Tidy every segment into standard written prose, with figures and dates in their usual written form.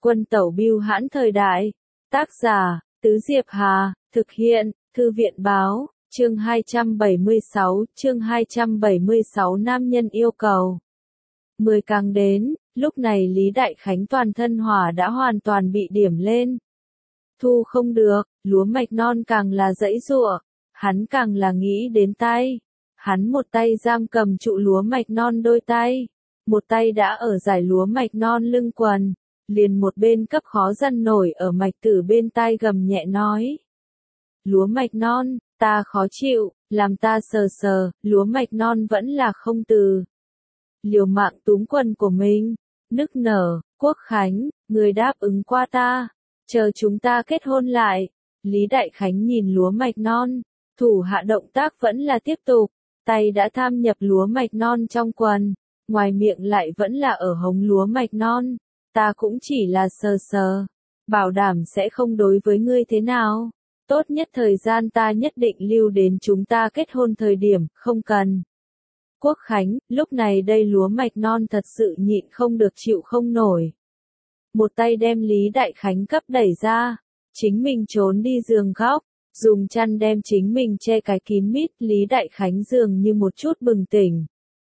Quân tẩu bưu hãn thời đại. Tác giả, Tứ Diệp Hà, thực hiện, Thư viện báo, chương 276 nam nhân yêu cầu. 10 càng đến, lúc này Lý Đại Khánh toàn thân hỏa đã hoàn toàn bị điểm lên. Thu không được, lúa mạch non càng là giãy giụa, hắn càng là nghĩ đến tay. Hắn một tay giam cầm trụ lúa mạch non đôi tay, một tay đã ở giải lúa mạch non lưng quần, liền một bên cấp khó dằn nổi ở mạch tử bên tai gầm nhẹ nói. Lúa mạch non, ta khó chịu, làm ta sờ sờ, lúa mạch non vẫn là không từ. Liều mạng túm quần của mình, nức nở, Quốc Khánh, người đáp ứng qua ta, chờ chúng ta kết hôn lại. Lý Đại Khánh nhìn lúa mạch non, thủ hạ động tác vẫn là tiếp tục, tay đã tham nhập lúa mạch non trong quần, ngoài miệng lại vẫn là ở hống lúa mạch non, ta cũng chỉ là sờ sờ, bảo đảm sẽ không đối với ngươi thế nào, tốt nhất thời gian ta nhất định lưu đến chúng ta kết hôn thời điểm, không cần. Quốc Khánh, lúc này đây lúa mạch non thật sự nhịn không được chịu không nổi. Một tay đem Lý Đại Khánh cấp đẩy ra, chính mình trốn đi giường khóc, dùng chăn đem chính mình che cái kín mít. Lý Đại Khánh dường như một chút bừng tỉnh.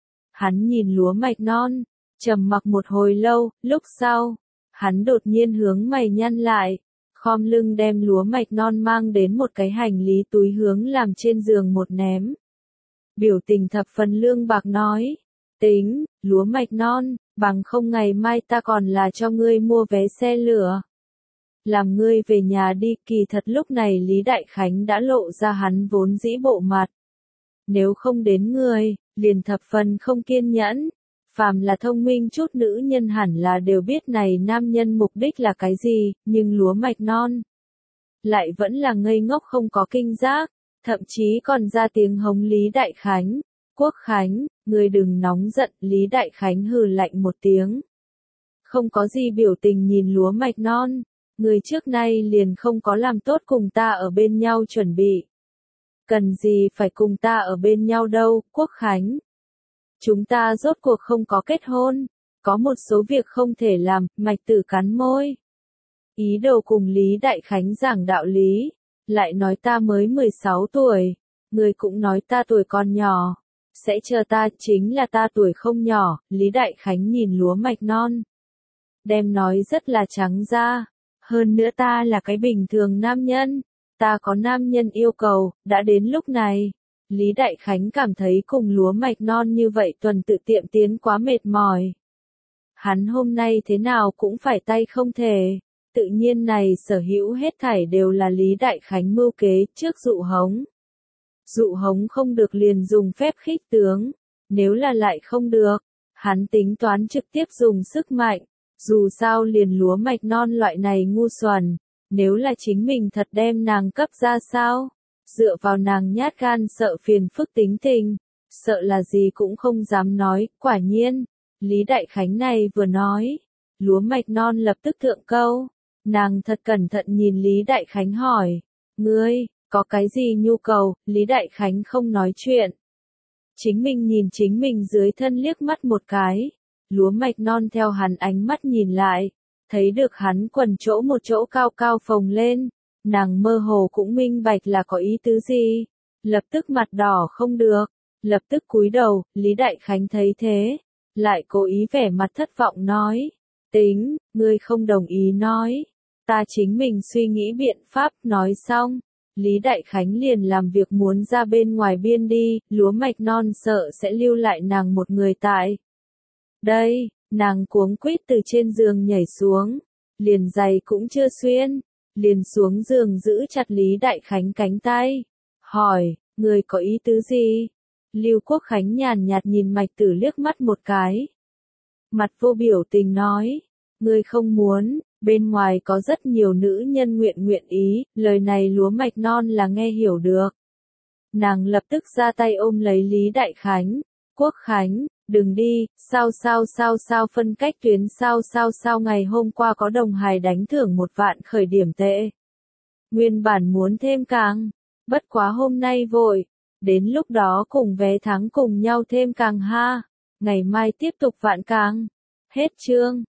Hắn nhìn lúa mạch non, trầm mặc một hồi lâu, lúc sau, hắn đột nhiên hướng mày nhăn lại, khom lưng đem lúa mạch non mang đến một cái hành lý túi hướng làm trên giường một ném. Biểu tình thập phần lương bạc nói, tính, lúa mạch non, bằng không ngày mai ta còn là cho ngươi mua vé xe lửa. Làm ngươi về nhà đi. Kỳ thật lúc này Lý Đại Khánh đã lộ ra hắn vốn dĩ bộ mặt. Nếu không đến ngươi, liền thập phần không kiên nhẫn. Phàm là thông minh chút nữ nhân hẳn là đều biết này nam nhân mục đích là cái gì, nhưng lúa mạch non lại vẫn là ngây ngốc không có kinh giác, thậm chí còn ra tiếng hống Lý Đại Khánh. Quốc Khánh, ngươi đừng nóng giận. Lý Đại Khánh hừ lạnh một tiếng, không có gì biểu tình nhìn lúa mạch non. Người trước nay liền không có làm tốt cùng ta ở bên nhau chuẩn bị. Cần gì phải cùng ta ở bên nhau đâu, Quốc Khánh. Chúng ta rốt cuộc không có kết hôn, có một số việc không thể làm. Mạch Tử cắn môi. Ý đồ cùng Lý Đại Khánh giảng đạo lý, lại nói ta mới 16 tuổi, người cũng nói ta tuổi còn nhỏ, sẽ chờ ta. Chính là ta tuổi không nhỏ. Lý Đại Khánh nhìn lúa mạch non, đem nói rất là trắng ra. Hơn nữa ta là cái bình thường nam nhân, ta có nam nhân yêu cầu. Đã đến lúc này, Lý Đại Khánh cảm thấy cùng lúa mạch non như vậy tuần tự tiệm tiến quá mệt mỏi. Hắn hôm nay thế nào cũng phải tay không thể. Tự nhiên này sở hữu hết thảy đều là Lý Đại Khánh mưu kế trước dụ hống. Dụ hống không được liền dùng phép khích tướng, nếu là lại không được, hắn tính toán trực tiếp dùng sức mạnh. Dù sao liền lúa mạch non loại này ngu xuẩn, nếu là chính mình thật đem nàng cấp ra sao, dựa vào nàng nhát gan sợ phiền phức tính tình, sợ là gì cũng không dám nói. Quả nhiên, Lý Đại Khánh này vừa nói, lúa mạch non lập tức thượng câu, nàng thật cẩn thận nhìn Lý Đại Khánh hỏi, ngươi, có cái gì nhu cầu? Lý Đại Khánh không nói chuyện. Chính mình nhìn chính mình dưới thân liếc mắt một cái. Lúa mạch non theo hắn ánh mắt nhìn lại, thấy được hắn quần chỗ một chỗ cao cao phồng lên, nàng mơ hồ cũng minh bạch là có ý tứ gì, lập tức mặt đỏ không được, lập tức cúi đầu. Lý Đại Khánh thấy thế, lại cố ý vẻ mặt thất vọng nói, tính, ngươi không đồng ý nói, ta chính mình suy nghĩ biện pháp. Nói xong, Lý Đại Khánh liền làm việc muốn ra bên ngoài biên đi. Lúa mạch non sợ sẽ lưu lại nàng một người tại đây, nàng cuống quýt từ trên giường nhảy xuống, liền giày cũng chưa xuyên, liền xuống giường giữ chặt Lý Đại Khánh cánh tay, hỏi, người có ý tứ gì? Lưu Quốc Khánh nhàn nhạt nhìn Mạch Tử liếc mắt một cái, mặt vô biểu tình nói, ngươi không muốn, bên ngoài có rất nhiều nữ nhân nguyện ý. Lời này lúa mạch non là nghe hiểu được. Nàng lập tức ra tay ôm lấy Lý Đại Khánh. Quốc Khánh, đừng đi. Sao phân cách tuyến sao ngày hôm qua có đồng hài đánh thưởng 1 vạn khởi điểm tệ. Nguyên bản muốn thêm càng, bất quá hôm nay vội, đến lúc đó cùng vé thắng cùng nhau thêm càng ha. Ngày mai tiếp tục vạn càng. Hết chương.